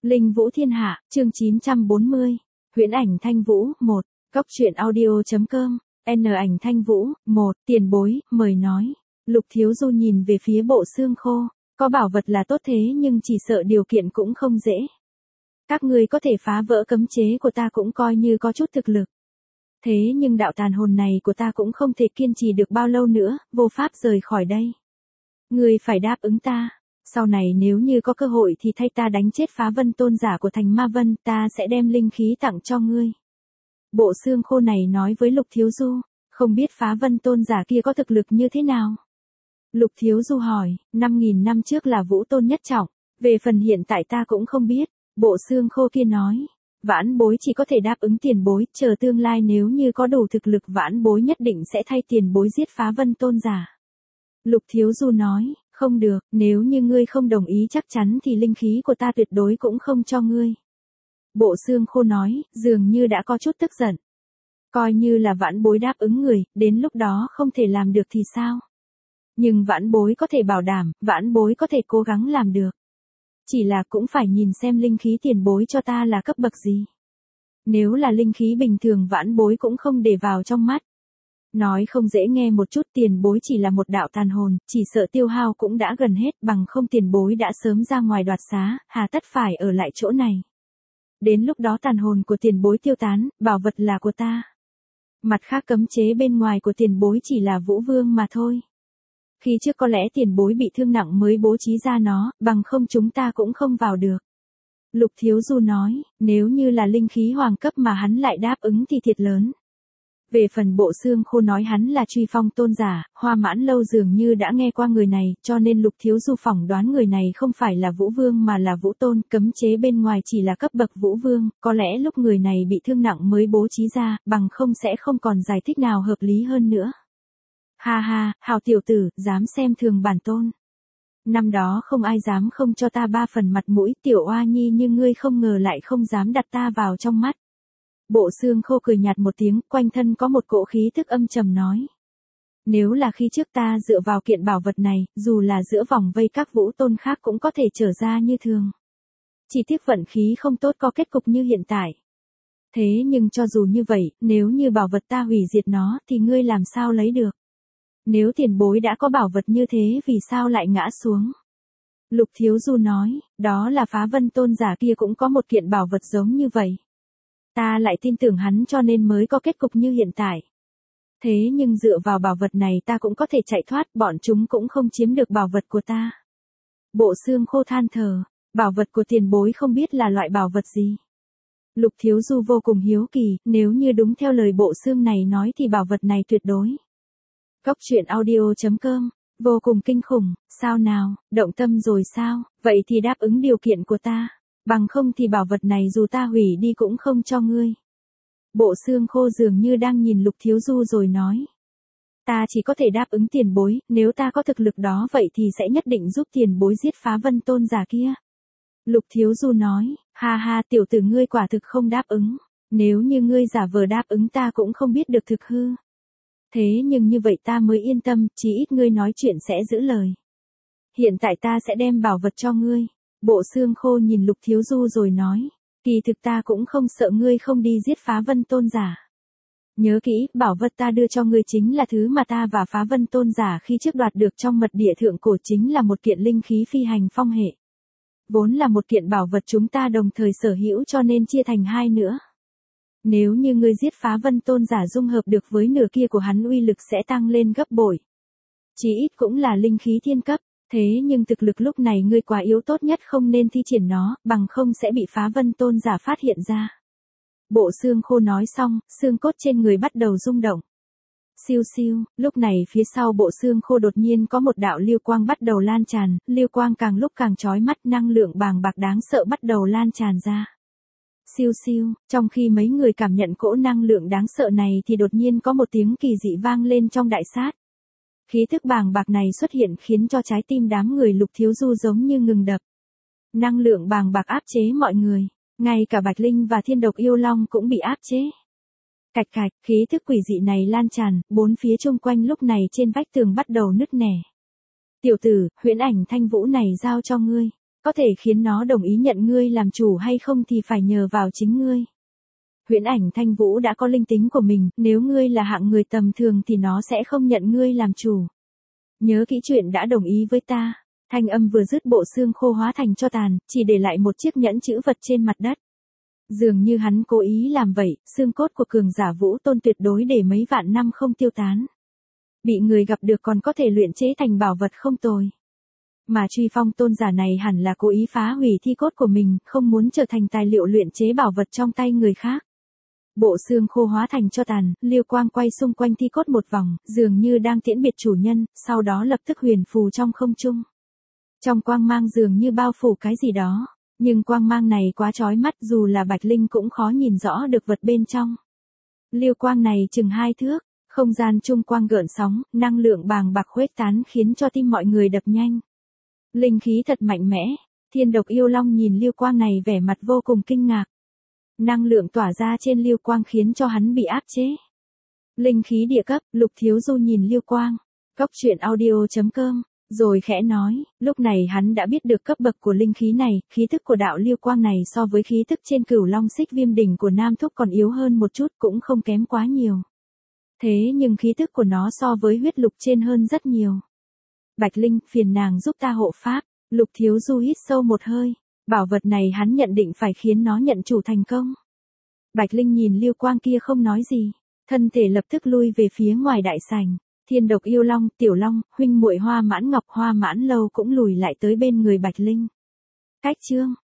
Linh Vũ Thiên Hạ, chương 940. Huyễn ảnh Thanh Vũ, 1. Cóc truyện audio.com. N ảnh Thanh Vũ, 1. Tiền bối, mời nói. Lục Thiếu Du nhìn về phía bộ xương khô. Có bảo vật là tốt thế nhưng chỉ sợ điều kiện cũng không dễ. Các ngươi có thể phá vỡ cấm chế của ta cũng coi như có chút thực lực. Thế nhưng đạo tàn hồn này của ta cũng không thể kiên trì được bao lâu nữa, vô pháp rời khỏi đây. Ngươi phải đáp ứng ta. Sau này nếu như có cơ hội thì thay ta đánh chết Phá Vân tôn giả của thành Ma Vân, ta sẽ đem linh khí tặng cho ngươi. Bộ xương khô này nói với Lục Thiếu Du, không biết Phá Vân tôn giả kia có thực lực như thế nào. Lục Thiếu Du hỏi, 5.000 năm trước là Vũ Tôn nhất trọng, về phần hiện tại ta cũng không biết. Bộ xương khô kia nói, vãn bối chỉ có thể đáp ứng tiền bối, chờ tương lai nếu như có đủ thực lực vãn bối nhất định sẽ thay tiền bối giết Phá Vân tôn giả. Lục Thiếu Du nói, không được, nếu như ngươi không đồng ý chắc chắn thì linh khí của ta tuyệt đối cũng không cho ngươi. Bộ xương khô nói, dường như đã có chút tức giận. Coi như là vãn bối đáp ứng người, đến lúc đó không thể làm được thì sao? Nhưng vãn bối có thể bảo đảm, vãn bối có thể cố gắng làm được. Chỉ là cũng phải nhìn xem linh khí tiền bối cho ta là cấp bậc gì. Nếu là linh khí bình thường vãn bối cũng không để vào trong mắt. Nói không dễ nghe một chút, tiền bối chỉ là một đạo tàn hồn, chỉ sợ tiêu hao cũng đã gần hết, bằng không tiền bối đã sớm ra ngoài đoạt xá, hà tất phải ở lại chỗ này. Đến lúc đó tàn hồn của tiền bối tiêu tán, bảo vật là của ta. Mặt khác cấm chế bên ngoài của tiền bối chỉ là Vũ Vương mà thôi. Khi trước có lẽ tiền bối bị thương nặng mới bố trí ra nó, bằng không chúng ta cũng không vào được. Lục Thiếu Du nói, nếu như là linh khí hoàng cấp mà hắn lại đáp ứng thì thiệt lớn. Về phần bộ xương khô nói hắn là Truy Phong tôn giả, Hoa Mãn Lâu dường như đã nghe qua người này, cho nên Lục Thiếu Du phỏng đoán người này không phải là Vũ Vương mà là Vũ Tôn, cấm chế bên ngoài chỉ là cấp bậc Vũ Vương, có lẽ lúc người này bị thương nặng mới bố trí ra, bằng không sẽ không còn giải thích nào hợp lý hơn nữa. Ha ha, hào tiểu tử, dám xem thường bản tôn. Năm đó không ai dám không cho ta 3 phần mặt mũi, tiểu oa nhi như ngươi không ngờ lại không dám đặt ta vào trong mắt. Bộ xương khô cười nhạt một tiếng, quanh thân có một cỗ khí thức âm trầm nói. Nếu là khi trước ta dựa vào kiện bảo vật này, dù là giữa vòng vây các Vũ Tôn khác cũng có thể trở ra như thường. Chỉ tiếc vận khí không tốt có kết cục như hiện tại. Thế nhưng cho dù như vậy, nếu như bảo vật ta hủy diệt nó thì ngươi làm sao lấy được? Nếu tiền bối đã có bảo vật như thế vì sao lại ngã xuống? Lục Thiếu Du nói, đó là Phá Vân tôn giả kia cũng có một kiện bảo vật giống như vậy. Ta lại tin tưởng hắn cho nên mới có kết cục như hiện tại. Thế nhưng dựa vào bảo vật này ta cũng có thể chạy thoát, bọn chúng cũng không chiếm được bảo vật của ta. Bộ xương khô than thở, bảo vật của tiền bối không biết là loại bảo vật gì. Lục Thiếu Du vô cùng hiếu kỳ, nếu như đúng theo lời bộ xương này nói thì bảo vật này tuyệt đối. Cóc truyện audio.com, vô cùng kinh khủng, sao nào, động tâm rồi sao, vậy thì đáp ứng điều kiện của ta. Bằng không thì bảo vật này dù ta hủy đi cũng không cho ngươi. Bộ xương khô dường như đang nhìn Lục Thiếu Du rồi nói. Ta chỉ có thể đáp ứng tiền bối, nếu ta có thực lực đó vậy thì sẽ nhất định giúp tiền bối giết Phá Vân tôn giả kia. Lục Thiếu Du nói, ha ha tiểu tử ngươi quả thực không đáp ứng. Nếu như ngươi giả vờ đáp ứng ta cũng không biết được thực hư. Thế nhưng như vậy ta mới yên tâm, chí ít ngươi nói chuyện sẽ giữ lời. Hiện tại ta sẽ đem bảo vật cho ngươi. Bộ xương khô nhìn Lục Thiếu Du rồi nói, kỳ thực ta cũng không sợ ngươi không đi giết Phá Vân tôn giả. Nhớ kỹ, bảo vật ta đưa cho ngươi chính là thứ mà ta và Phá Vân tôn giả khi trước đoạt được trong mật địa thượng cổ, chính là một kiện linh khí phi hành phong hệ. Vốn là một kiện bảo vật chúng ta đồng thời sở hữu cho nên chia thành hai nữa. Nếu như ngươi giết Phá Vân tôn giả dung hợp được với nửa kia của hắn uy lực sẽ tăng lên gấp bội. Chí ít cũng là linh khí thiên cấp. Thế nhưng thực lực lúc này ngươi quá yếu, tốt nhất không nên thi triển nó, bằng không sẽ bị Phá Vân tôn giả phát hiện ra. Bộ xương khô nói xong, xương cốt trên người bắt đầu rung động. Siêu siêu, lúc này phía sau bộ xương khô đột nhiên có một đạo lưu quang bắt đầu lan tràn, lưu quang càng lúc càng chói mắt, năng lượng bàng bạc đáng sợ bắt đầu lan tràn ra. Siêu siêu, trong khi mấy người cảm nhận cỗ năng lượng đáng sợ này thì đột nhiên có một tiếng kỳ dị vang lên trong đại sát. Khí thức bàng bạc này xuất hiện khiến cho trái tim đám người Lục Thiếu Du giống như ngừng đập. Năng lượng bàng bạc áp chế mọi người, ngay cả Bạch Linh và Thiên Độc Yêu Long cũng bị áp chế. Cạch cạch, khí thức quỷ dị này lan tràn, bốn phía chung quanh lúc này trên vách tường bắt đầu nứt nẻ. Tiểu tử, huyễn ảnh Thanh Vũ này giao cho ngươi. có thể khiến nó đồng ý nhận ngươi làm chủ hay không thì phải nhờ vào chính ngươi. Huyễn Ảnh Thanh Vũ đã có linh tính của mình, nếu ngươi là hạng người tầm thường thì nó sẽ không nhận ngươi làm chủ. Nhớ kỹ chuyện đã đồng ý với ta. Thanh âm vừa dứt bộ xương khô hóa thành tro tàn, chỉ để lại một chiếc nhẫn chữ vật trên mặt đất. Dường như hắn cố ý làm vậy, xương cốt của cường giả Vũ Tôn tuyệt đối để mấy vạn năm không tiêu tán. Bị người gặp được còn có thể luyện chế thành bảo vật không tồi. Mà Truy Phong tôn giả này hẳn là cố ý phá hủy thi cốt của mình, không muốn trở thành tài liệu luyện chế bảo vật trong tay người khác. Bộ xương khô hóa thành tro tàn, Liêu quang quay xung quanh thi cốt một vòng, dường như đang tiễn biệt chủ nhân, sau đó lập tức huyền phù trong không trung. Trong quang mang dường như bao phủ cái gì đó, nhưng quang mang này quá chói mắt dù là Bạch Linh cũng khó nhìn rõ được vật bên trong. Liêu quang này chừng 2 thước, không gian trung quang gợn sóng, năng lượng bàng bạc khuếch tán khiến cho tim mọi người đập nhanh. Linh khí thật mạnh mẽ, Thiên Độc Yêu Long nhìn liêu quang này vẻ mặt vô cùng kinh ngạc. Năng lượng tỏa ra trên liêu quang khiến cho hắn bị áp chế. Linh khí địa cấp, Lục Thiếu Du nhìn liêu quang. Cốc truyện audio.com, rồi khẽ nói, lúc này hắn đã biết được cấp bậc của linh khí này, khí thức của đạo liêu quang này so với khí thức trên Cửu Long Xích Viêm đỉnh của Nam Thúc còn yếu hơn một chút, cũng không kém quá nhiều. Thế nhưng khí thức của nó so với huyết lục trên hơn rất nhiều. Bạch Linh, phiền nàng giúp ta hộ pháp. Lục Thiếu Du hít sâu một hơi. Bảo vật này hắn nhận định phải khiến nó nhận chủ thành công. Bạch Linh nhìn liêu quang kia không nói gì. Thân thể lập tức lui về phía ngoài đại sảnh. Thiên Độc Yêu Long, Tiểu Long, huynh muội Hoa Mãn Ngọc, Hoa Mãn Lâu cũng lùi lại tới bên người Bạch Linh. Cách chương